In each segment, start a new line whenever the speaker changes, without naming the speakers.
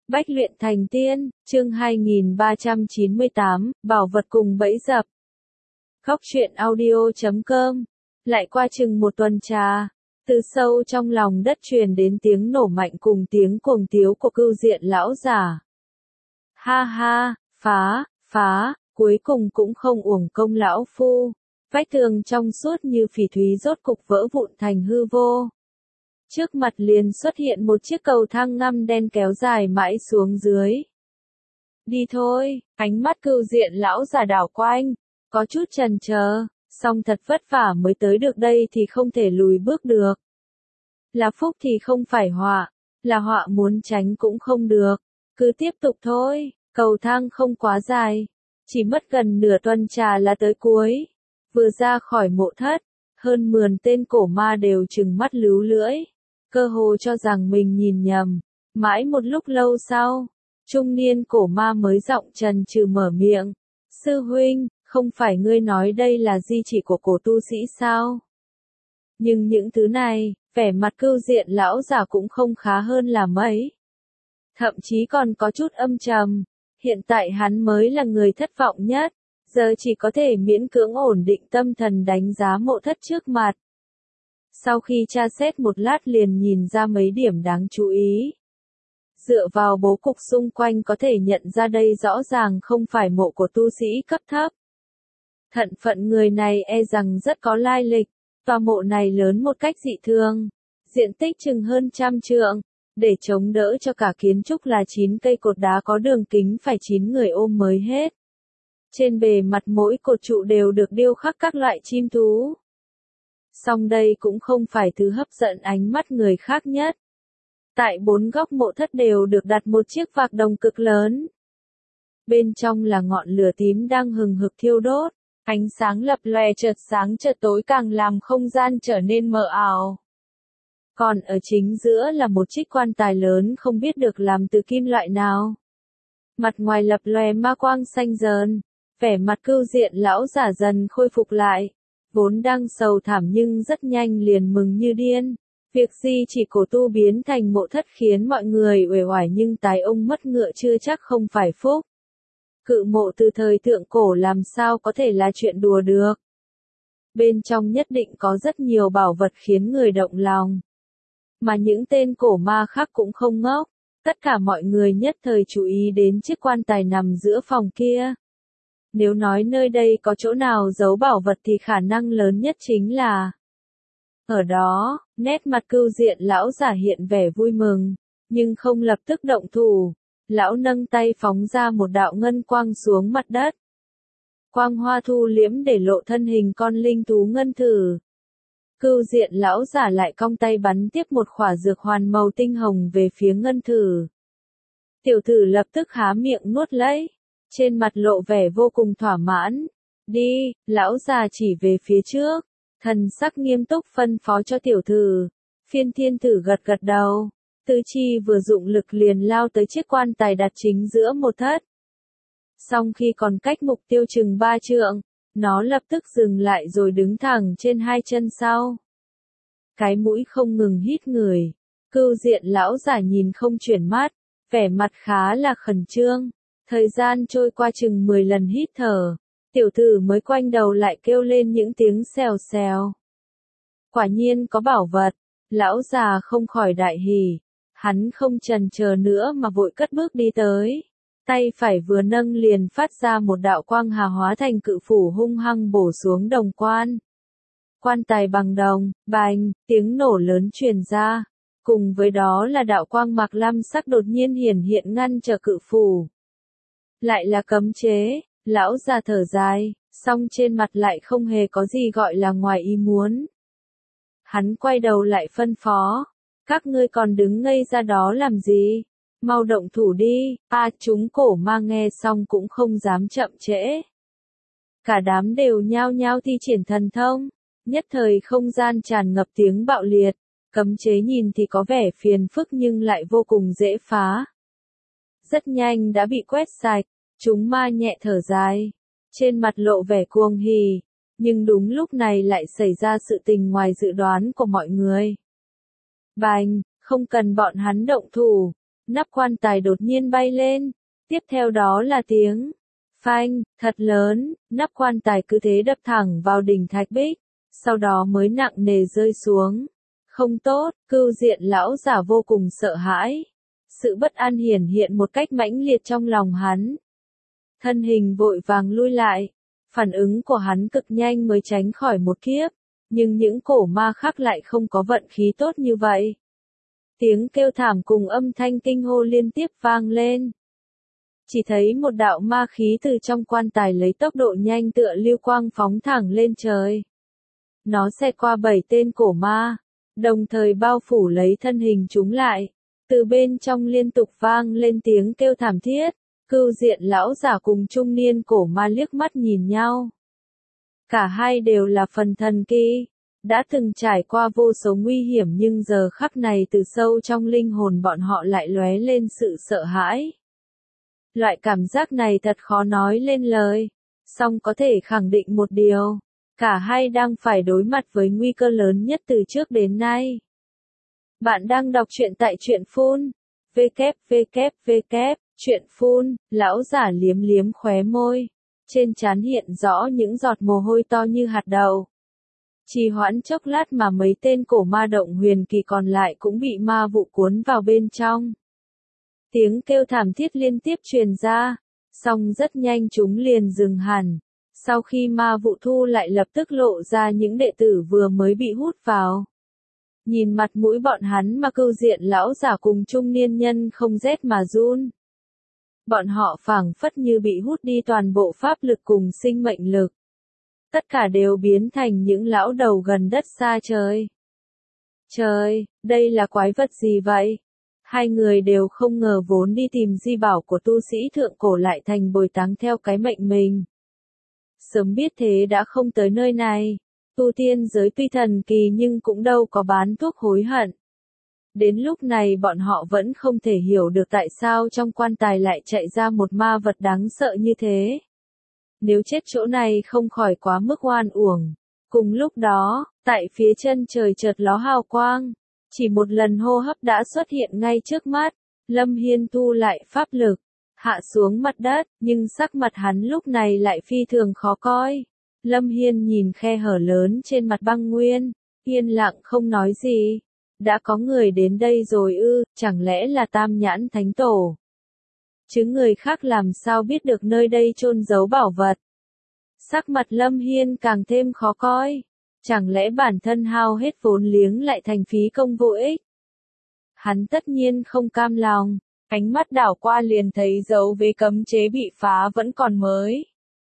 Bách luyện thành tiên, chương 2398, bảo vật cùng bẫy dập. Góc truyện audio.com. Lại qua chừng một tuần trà, từ sâu trong lòng đất truyền đến tiếng nổ mạnh cùng tiếng cuồng tiếu của Cưu Diện lão giả. Ha ha, phá, cuối cùng cũng không uổng công lão phu. Vách tường trong suốt như phỉ thúy rốt cục vỡ vụn thành hư vô. Trước mặt liền xuất hiện một chiếc cầu thang ngăm đen kéo dài mãi xuống dưới. Đi thôi, ánh mắt Cưu Diện lão giả đảo quanh, có chút chần chờ, song thật vất vả mới tới được đây thì không thể lùi bước được. Là phúc thì không phải họa, là họa muốn tránh cũng không được, cứ tiếp tục thôi, cầu thang không quá dài, chỉ mất gần nửa tuần trà là tới cuối. Vừa ra khỏi mộ thất, hơn 10 tên cổ ma đều trừng mắt lứu lưỡi, cơ hồ cho rằng mình nhìn nhầm. Mãi một lúc lâu sau, trung niên cổ ma mới giọng trần trừ mở miệng. Sư huynh, không phải ngươi nói đây là di chỉ của cổ tu sĩ sao? Nhưng những thứ này, vẻ mặt Cưu Diện lão giả cũng không khá hơn là mấy. Thậm chí còn có chút âm trầm. Hiện tại hắn mới là người thất vọng nhất, giờ chỉ có thể miễn cưỡng ổn định tâm thần đánh giá mộ thất trước mặt. Sau khi tra xét một lát liền nhìn ra mấy điểm đáng chú ý. Dựa vào bố cục xung quanh có thể nhận ra đây rõ ràng không phải mộ của tu sĩ cấp thấp. Thân phận người này e rằng rất có lai lịch, tòa mộ này lớn một cách dị thường, diện tích chừng hơn 100 trượng, để chống đỡ cho cả kiến trúc là 9 cây cột đá có đường kính phải 9 người ôm mới hết. Trên bề mặt mỗi cột trụ đều được điêu khắc các loại chim thú. Song đây cũng không phải thứ hấp dẫn ánh mắt người khác nhất. Tại 4 góc mộ thất đều được đặt một chiếc vạc đồng cực lớn. Bên trong là ngọn lửa tím đang hừng hực thiêu đốt, ánh sáng lập lòe chợt sáng chợt tối càng làm không gian trở nên mờ ảo. Còn ở chính giữa là một chiếc quan tài lớn không biết được làm từ kim loại nào. Mặt ngoài lập lòe ma quang xanh rờn, vẻ mặt Cưu Diện lão giả dần khôi phục lại. Vốn đang sầu thảm nhưng rất nhanh liền mừng như điên. Việc gì chỉ cổ tu biến thành mộ thất khiến mọi người uể oải nhưng tài ông mất ngựa chưa chắc không phải phúc. Cự mộ từ thời thượng cổ làm sao có thể là chuyện đùa được. Bên trong nhất định có rất nhiều bảo vật khiến người động lòng. Mà những tên cổ ma khác cũng không ngốc. Tất cả mọi người nhất thời chú ý đến chiếc quan tài nằm giữa phòng kia. Nếu nói nơi đây có chỗ nào giấu bảo vật thì khả năng lớn nhất chính là ở đó. Nét mặt Cưu Diện lão giả hiện vẻ vui mừng, nhưng không lập tức động thủ. Lão nâng tay phóng ra một đạo ngân quang xuống mặt đất. Quang hoa thu liễm để lộ thân hình con linh thú ngân thử. Cưu Diện lão giả lại cong tay bắn tiếp một khỏa dược hoàn màu tinh hồng về phía ngân thử. Tiểu thử lập tức há miệng nuốt lấy, trên mặt lộ vẻ vô cùng thỏa mãn. Đi, lão già chỉ về phía trước, thần sắc nghiêm túc phân phó cho tiểu thử. Phiên thiên thử gật gật đầu, tứ chi vừa dụng lực liền lao tới chiếc quan tài đặt chính giữa một thất. Song khi còn cách mục tiêu chừng 3 trượng, nó lập tức dừng lại rồi đứng thẳng trên hai chân sau. Cái mũi không ngừng hít người, Cưu Diện lão giả nhìn không chuyển mắt, vẻ mặt khá là khẩn trương. Thời gian trôi qua chừng 10 lần hít thở, tiểu tử mới quanh đầu lại kêu lên những tiếng xèo xèo. Quả nhiên có bảo vật, lão già không khỏi đại hỉ, hắn không chần chờ nữa mà vội cất bước đi tới. Tay phải vừa nâng liền phát ra một đạo quang hà hóa thành cự phủ hung hăng bổ xuống đồng quan. Quan tài bằng đồng, bành, tiếng nổ lớn truyền ra, cùng với đó là đạo quang mạc lam sắc đột nhiên hiển hiện ngăn trở cự phủ. Lại là cấm chế, lão già thở dài, song trên mặt lại không hề có gì gọi là ngoài ý muốn. Hắn quay đầu lại phân phó, các ngươi còn đứng ngây ra đó làm gì? Mau động thủ đi. Chúng cổ ma nghe xong cũng không dám chậm trễ. Cả đám đều nhao nhao thi triển thần thông, nhất thời không gian tràn ngập tiếng bạo liệt, cấm chế nhìn thì có vẻ phiền phức nhưng lại vô cùng dễ phá. Rất nhanh đã bị quét sạch, chúng ma nhẹ thở dài, trên mặt lộ vẻ cuồng hỉ, nhưng đúng lúc này lại xảy ra sự tình ngoài dự đoán của mọi người. Bành, không cần bọn hắn động thủ, nắp quan tài đột nhiên bay lên, tiếp theo đó là tiếng phanh, thật lớn, nắp quan tài cứ thế đập thẳng vào đỉnh thạch bích, sau đó mới nặng nề rơi xuống. Không tốt, Cưu Diện lão giả vô cùng sợ hãi. Sự bất an hiển hiện một cách mãnh liệt trong lòng hắn. Thân hình vội vàng lui lại, phản ứng của hắn cực nhanh mới tránh khỏi một kiếp, nhưng những cổ ma khác lại không có vận khí tốt như vậy. Tiếng kêu thảm cùng âm thanh kinh hô liên tiếp vang lên. Chỉ thấy một đạo ma khí từ trong quan tài lấy tốc độ nhanh tựa lưu quang phóng thẳng lên trời. Nó xẹt qua 7 tên cổ ma, đồng thời bao phủ lấy thân hình chúng lại. Từ bên trong liên tục vang lên tiếng kêu thảm thiết, Cưu Diện lão giả cùng trung niên cổ ma liếc mắt nhìn nhau. Cả hai đều là phần thần kỳ, đã từng trải qua vô số nguy hiểm nhưng giờ khắc này từ sâu trong linh hồn bọn họ lại lóe lên sự sợ hãi. Loại cảm giác này thật khó nói lên lời, song có thể khẳng định một điều, cả hai đang phải đối mặt với nguy cơ lớn nhất từ trước đến nay. Bạn đang đọc truyện tại truyện phun, truyện phun, lão giả liếm liếm khóe môi, trên trán hiện rõ những giọt mồ hôi to như hạt đậu. Trì hoãn chốc lát mà mấy tên cổ ma động huyền kỳ còn lại cũng bị ma vụ cuốn vào bên trong. Tiếng kêu thảm thiết liên tiếp truyền ra, song rất nhanh chúng liền dừng hẳn. Sau khi ma vụ thu lại lập tức lộ ra những đệ tử vừa mới bị hút vào. Nhìn mặt mũi bọn hắn mà Cưu Diện lão giả cùng trung niên nhân không rét mà run. Bọn họ phảng phất như bị hút đi toàn bộ pháp lực cùng sinh mệnh lực. Tất cả đều biến thành những lão đầu gần đất xa trời. Trời, đây là quái vật gì vậy? Hai người đều không ngờ vốn đi tìm di bảo của tu sĩ thượng cổ lại thành bồi táng theo cái mệnh mình. Sớm biết thế đã không tới nơi này. Tu tiên giới tuy thần kỳ nhưng cũng đâu có bán thuốc hối hận. Đến lúc này bọn họ vẫn không thể hiểu được tại sao trong quan tài lại chạy ra một ma vật đáng sợ như thế. Nếu chết chỗ này không khỏi quá mức oan uổng. Cùng lúc đó, tại phía chân trời chợt ló hào quang. Chỉ một lần hô hấp đã xuất hiện ngay trước mắt. Lâm Hiên thu lại pháp lực, hạ xuống mặt đất, nhưng sắc mặt hắn lúc này lại phi thường khó coi. Lâm Hiên nhìn khe hở lớn trên mặt băng nguyên, yên lặng không nói gì. Đã có người đến đây rồi ư, chẳng lẽ là Tam Nhãn Thánh Tổ? Chứ người khác làm sao biết được nơi đây chôn giấu bảo vật? Sắc mặt Lâm Hiên càng thêm khó coi. Chẳng lẽ bản thân hao hết vốn liếng lại thành phí công vô ích? Hắn tất nhiên không cam lòng, ánh mắt đảo qua liền thấy dấu vết cấm chế bị phá vẫn còn mới.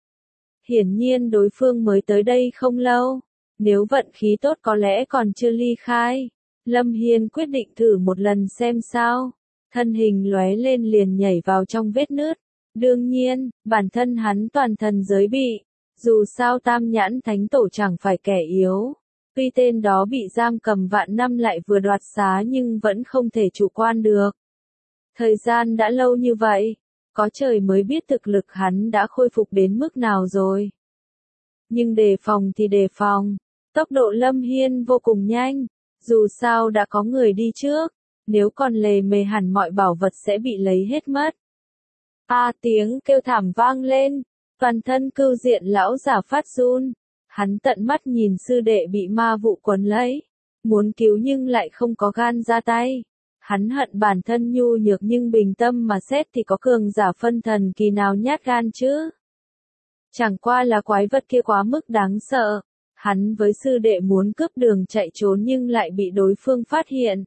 Hiển nhiên đối phương mới tới đây không lâu, nếu vận khí tốt có lẽ còn chưa ly khai. Lâm Hiên quyết định thử một lần xem sao. Thân hình lóe lên liền nhảy vào trong vết nứt. Đương nhiên, bản thân hắn toàn thần giới bị. Dù sao Tam Nhãn Thánh Tổ chẳng phải kẻ yếu. Tuy tên đó bị giam cầm vạn năm lại vừa đoạt xá nhưng vẫn không thể chủ quan được. Thời gian đã lâu như vậy, có trời mới biết thực lực hắn đã khôi phục đến mức nào rồi. Nhưng đề phòng thì đề phòng, tốc độ Lâm Hiên vô cùng nhanh, dù sao đã có người đi trước, nếu còn lề mề hẳn mọi bảo vật sẽ bị lấy hết mất. Tiếng kêu thảm vang lên, toàn thân Cưu Diện lão giả phát run, hắn tận mắt nhìn sư đệ bị ma vụ quấn lấy, muốn cứu nhưng lại không có gan ra tay. Hắn hận bản thân nhu nhược nhưng bình tâm mà xét thì có cường giả phân thần kỳ nào nhát gan chứ. Chẳng qua là quái vật kia quá mức đáng sợ. Hắn với sư đệ muốn cướp đường chạy trốn nhưng lại bị đối phương phát hiện.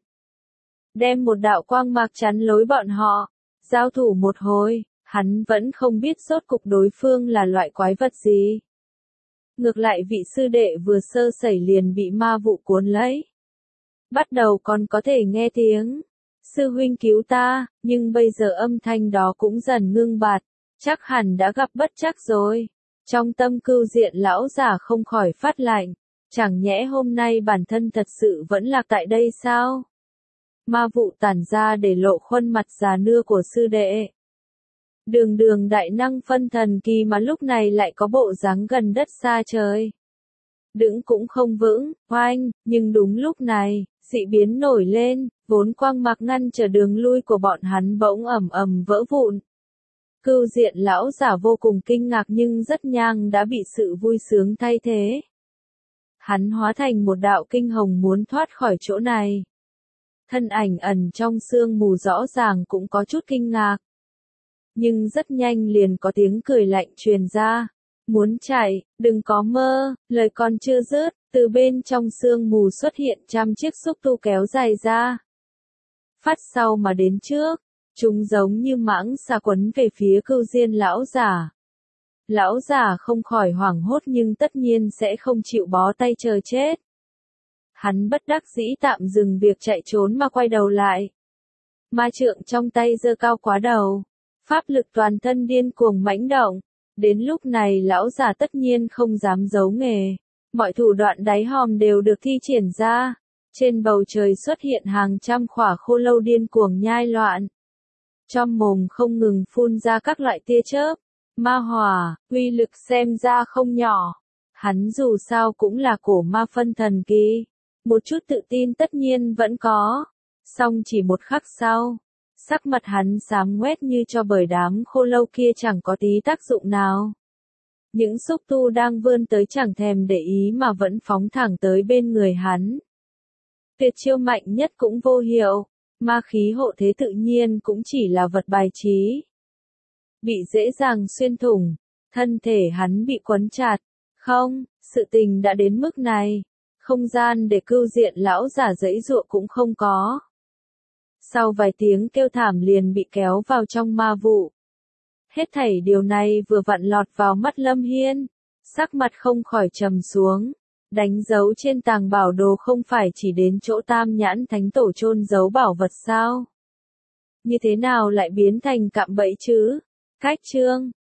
Đem một đạo quang mạc chắn lối bọn họ. Giao thủ một hồi, hắn vẫn không biết rốt cục đối phương là loại quái vật gì. Ngược lại vị sư đệ vừa sơ sẩy liền bị ma vụ cuốn lấy. Bắt đầu còn có thể nghe tiếng sư huynh cứu ta, nhưng bây giờ âm thanh đó cũng dần ngưng bặt, chắc hẳn đã gặp bất trắc rồi. Trong tâm Cưu Diện lão giả không khỏi phát lạnh, chẳng nhẽ hôm nay bản thân thật sự vẫn lạc tại đây sao? Ma vụ tản ra để lộ khuôn mặt già nua của sư đệ. Đường đại năng phân thần kỳ mà lúc này lại có bộ dáng gần đất xa trời. Đứng cũng không vững, oanh, nhưng đúng lúc này, Dị biến nổi lên, vốn quang mạc ngăn trở đường lui của bọn hắn bỗng ầm ầm vỡ vụn. Cưu Diện lão giả vô cùng kinh ngạc nhưng rất nhanh đã bị sự vui sướng thay thế. Hắn hóa thành một đạo kinh hồng muốn thoát khỏi chỗ này. Thân ảnh ẩn trong sương mù rõ ràng cũng có chút kinh ngạc. Nhưng rất nhanh liền có tiếng cười lạnh truyền ra. Muốn chạy, đừng có mơ, lời còn chưa dứt, từ bên trong sương mù xuất hiện trăm chiếc xúc tu kéo dài ra. Phát sau mà đến trước, chúng giống như mãng xà quấn về phía Cưu Diên lão giả. Lão giả không khỏi hoảng hốt nhưng tất nhiên sẽ không chịu bó tay chờ chết. Hắn bất đắc dĩ tạm dừng việc chạy trốn mà quay đầu lại. Ma trượng trong tay giơ cao quá đầu. Pháp lực toàn thân điên cuồng mãnh động. Đến lúc này lão giả tất nhiên không dám giấu nghề. Mọi thủ đoạn đáy hòm đều được thi triển ra. Trên bầu trời xuất hiện hàng trăm khỏa khô lâu điên cuồng nhai loạn. Trong mồm không ngừng phun ra các loại tia chớp. Ma hỏa, uy lực xem ra không nhỏ. Hắn dù sao cũng là cổ ma phân thần kỳ. Một chút tự tin tất nhiên vẫn có. Song chỉ một khắc sau, sắc mặt hắn xám ngoét như cho bởi đám khô lâu kia chẳng có tí tác dụng nào. Những xúc tu đang vươn tới chẳng thèm để ý mà vẫn phóng thẳng tới bên người hắn. Tuyệt chiêu mạnh nhất cũng vô hiệu, ma khí hộ thế tự nhiên cũng chỉ là vật bài trí. Bị dễ dàng xuyên thủng, thân thể hắn bị quấn chặt. Không, sự tình đã đến mức này. Không gian để Cưu Diện lão giả giãy giụa cũng không có. Sau vài tiếng kêu thảm liền bị kéo vào trong ma vụ. Hết thảy điều này vừa vặn lọt vào mắt Lâm Hiên. Sắc mặt không khỏi trầm xuống. Đánh dấu trên tàng bảo đồ không phải chỉ đến chỗ Tam Nhãn Thánh Tổ chôn giấu bảo vật sao? Như thế nào lại biến thành cạm bẫy chứ? Cách chương